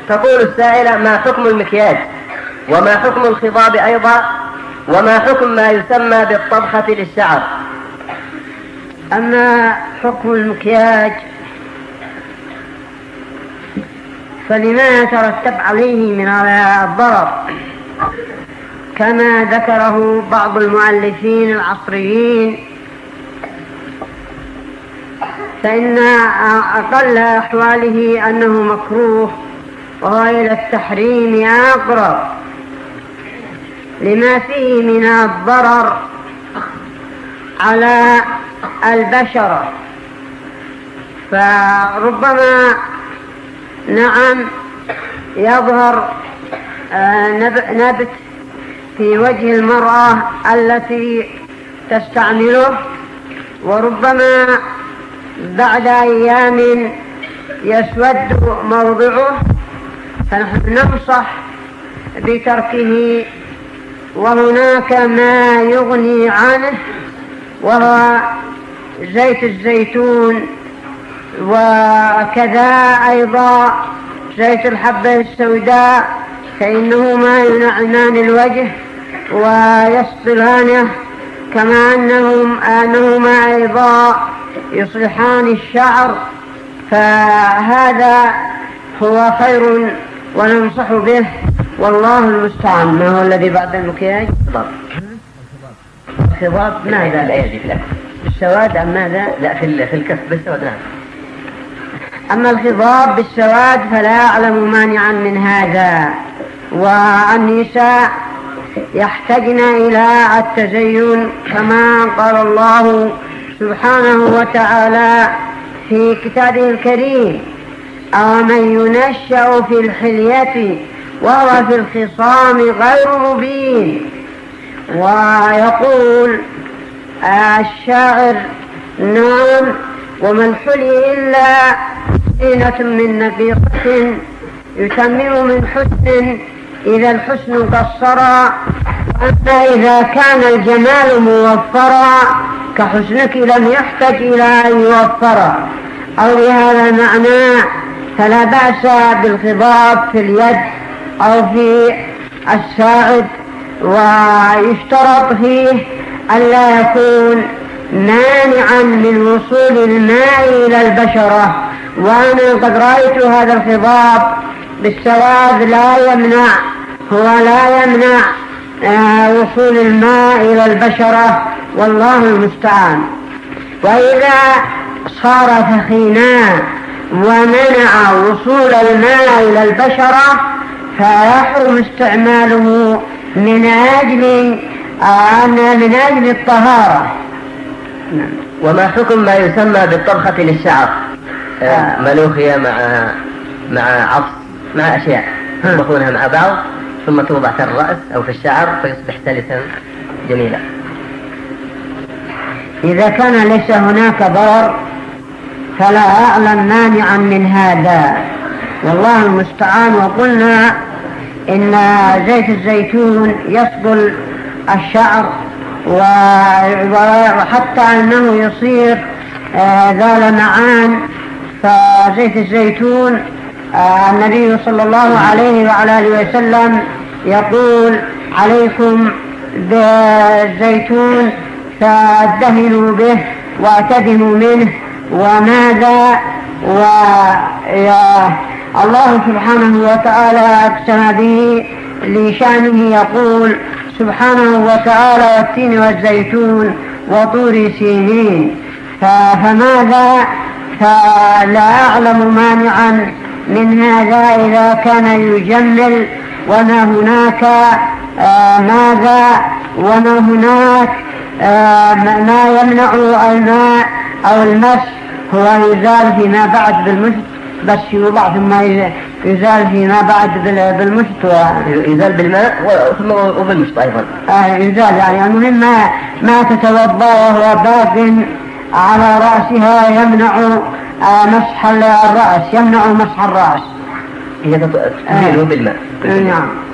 تقول السائلة: ما حكم المكياج؟ وما حكم الخضاب أيضا؟ وما حكم ما يسمى بالطبخة للشعر؟ أما حكم المكياج فلما يترتب عليه من الضرر كما ذكره بعض المؤلفين العصريين، فإن أقل أحواله أنه مكروه، وهو إلى التحريم أقرب لما فيه من الضرر على البشرة. فربما نعم يظهر نبت في وجه المرأة التي تستعمله، وربما بعد أيام يسود موضعه، فنحن ننصح بتركه. وهناك ما يغني عنه وهو زيت الزيتون، وكذا أيضا زيت الحبة السوداء، فإنهما ينعمان الوجه ويصطلانه، كما أنهما أيضا يصلحان الشعر. فهذا هو خير وننصح به، والله المستعان. ما هو الذي بعد المكياج؟ الخضاب ماذا؟ بالسواد أم ماذا؟ لا، في الكف بالسواد. نعم. أما الخضاب بالسواد فلا أعلم مانعا من هذا. والنساء يحتاجن إلى التزين كما قال الله سبحانه وتعالى في كتابه الكريم: أومن ينشأ في الحلية وهو في الخصام غير مبين. ويقول الشاعر: نعم، وما الحلي إلا زينة من نبيقة يتمم من حسن إذا الحسن قصرا، وأما إذا كان الجمال موفرا كحسنك لم يحتج إلى أن يوفرا. أو بهذا المعنى فلا بأس بالخضاب في اليد أو في الساعد، ويشترط فيه ألا يكون مانعا من وصول الماء إلى البشرة. وأنا قد رأيت هذا الخضاب بالسواد لا يمنع وصول الماء إلى البشرة، والله المستعان. وإذا صار ثخينا ومنع وصول الماء إلى البشرة فيحرم استعماله من أجل الطهارة. وما حكم ما يسمى بالطبخة للشعر؟ ملوخية مع عصف مع أشياء يطبخونها مع بعض ثم توضع في الرأس أو في الشعر فيصبح سلسا جميلا. إذا كان ليس هناك ضرر فلا أعلم مانعا من هذا، والله المستعان. وقلنا إن زيت الزيتون يصبل الشعر وحتى أنه يصير ذا لمعان. فزيت الزيتون النبي صلى الله عليه وعلى آله وسلم يقول: عليكم بالزيتون فادهنوا به واعتدموا منه. وماذا؟ الله سبحانه وتعالى أقسم به لشأنه، يقول سبحانه وتعالى: والتين والزيتون وطور سينين. فماذا؟ فلا أعلم مانعا من هذا إذا كان يجمل. وما هناك ما يمنع الماء أو المس هو يزال فيما بعد بالمشط، بس يوضع ثم يزال فيما بعد بالمشط، يزال بالماء وبالمشط أيضا. يزال يعني المهم ما تتوضأ وهو باق على رأسها يمنع مسح الرأس، يمنع مسح الرأس. هي تزيله بالماء. نعم.